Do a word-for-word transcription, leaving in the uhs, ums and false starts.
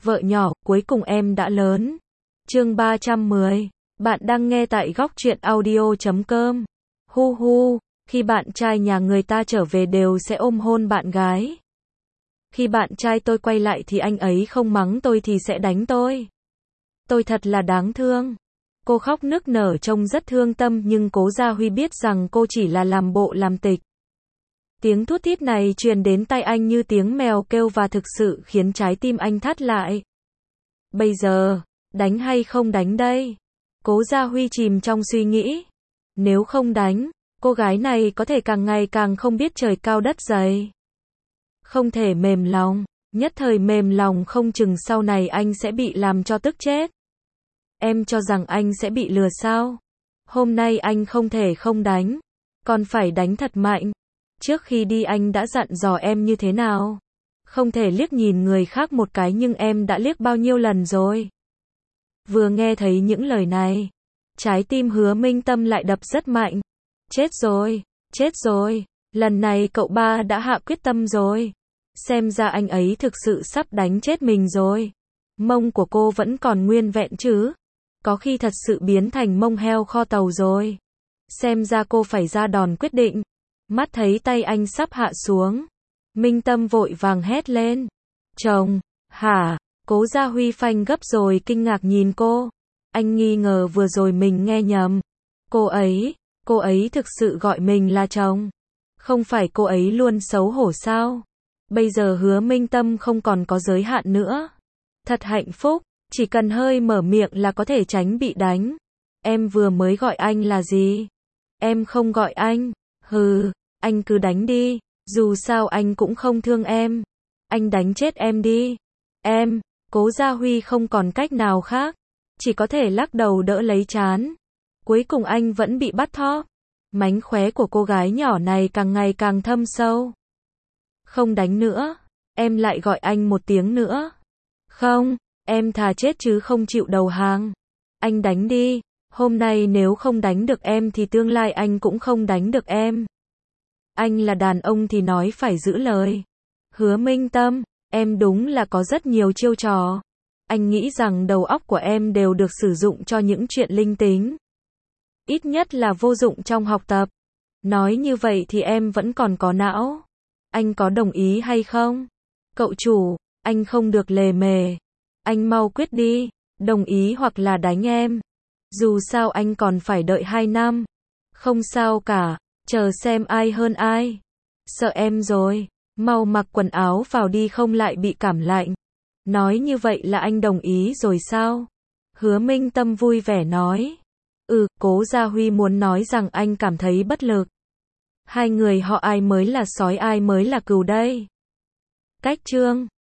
Vợ nhỏ, cuối cùng em đã lớn. Chương ba trăm mười. Bạn đang nghe tại góc truyện audio chấm com. Hu hu, khi bạn trai nhà người ta trở về đều sẽ ôm hôn bạn gái. Khi bạn trai tôi quay lại thì anh ấy không mắng tôi thì sẽ đánh tôi. Tôi thật là đáng thương. Cô khóc nức nở trông rất thương tâm nhưng Cố Gia Huy biết rằng cô chỉ là làm bộ làm tịch. Tiếng thút thít này truyền đến tai anh như tiếng mèo kêu và thực sự khiến trái tim anh thắt lại. Bây giờ, đánh hay không đánh đây? Cố Gia Huy chìm trong suy nghĩ. Nếu không đánh, cô gái này có thể càng ngày càng không biết trời cao đất dày. Không thể mềm lòng, nhất thời mềm lòng không chừng sau này anh sẽ bị làm cho tức chết. Em cho rằng anh sẽ bị lừa sao? Hôm nay anh không thể không đánh, còn phải đánh thật mạnh. Trước khi đi anh đã dặn dò em như thế nào? Không thể liếc nhìn người khác một cái nhưng em đã liếc bao nhiêu lần rồi? Vừa nghe thấy những lời này, trái tim Hứa Minh Tâm lại đập rất mạnh. Chết rồi, chết rồi, lần này cậu ba đã hạ quyết tâm rồi. Xem ra anh ấy thực sự sắp đánh chết mình rồi. Mông của cô vẫn còn nguyên vẹn chứ? Có khi thật sự biến thành mông heo kho tàu rồi. Xem ra cô phải ra đòn quyết định. Mắt thấy tay anh sắp hạ xuống, Minh Tâm vội vàng hét lên. Chồng, hả? Cố Gia Huy phanh gấp rồi kinh ngạc nhìn cô. Anh nghi ngờ vừa rồi mình nghe nhầm. Cô ấy, cô ấy thực sự gọi mình là chồng. Không phải cô ấy luôn xấu hổ sao? Bây giờ Hứa Minh Tâm không còn có giới hạn nữa. Thật hạnh phúc, chỉ cần hơi mở miệng là có thể tránh bị đánh. Em vừa mới gọi anh là gì? Em không gọi anh. Hừ, anh cứ đánh đi, dù sao anh cũng không thương em. Anh đánh chết em đi. Em, Cố Gia Huy không còn cách nào khác, chỉ có thể lắc đầu đỡ lấy trán. Cuối cùng anh vẫn bị bắt thóp. Mánh khóe của cô gái nhỏ này càng ngày càng thâm sâu. Không đánh nữa, em lại gọi anh một tiếng nữa. Không, em thà chết chứ không chịu đầu hàng. Anh đánh đi, hôm nay nếu không đánh được em thì tương lai anh cũng không đánh được em. Anh là đàn ông thì nói phải giữ lời. Hứa Minh Tâm, em đúng là có rất nhiều chiêu trò. Anh nghĩ rằng đầu óc của em đều được sử dụng cho những chuyện linh tinh. Ít nhất là vô dụng trong học tập. Nói như vậy thì em vẫn còn có não. Anh có đồng ý hay không? Cậu chủ, anh không được lề mề. Anh mau quyết đi, đồng ý hoặc là đánh em. Dù sao anh còn phải đợi hai năm. Không sao cả, chờ xem ai hơn ai. Sợ em rồi, mau mặc quần áo vào đi không lại bị cảm lạnh. Nói như vậy là anh đồng ý rồi sao? Hứa Minh Tâm vui vẻ nói. Ừ, Cố Gia Huy muốn nói rằng anh cảm thấy bất lực. Hai người họ ai mới là sói ai mới là cừu đây? Cách chương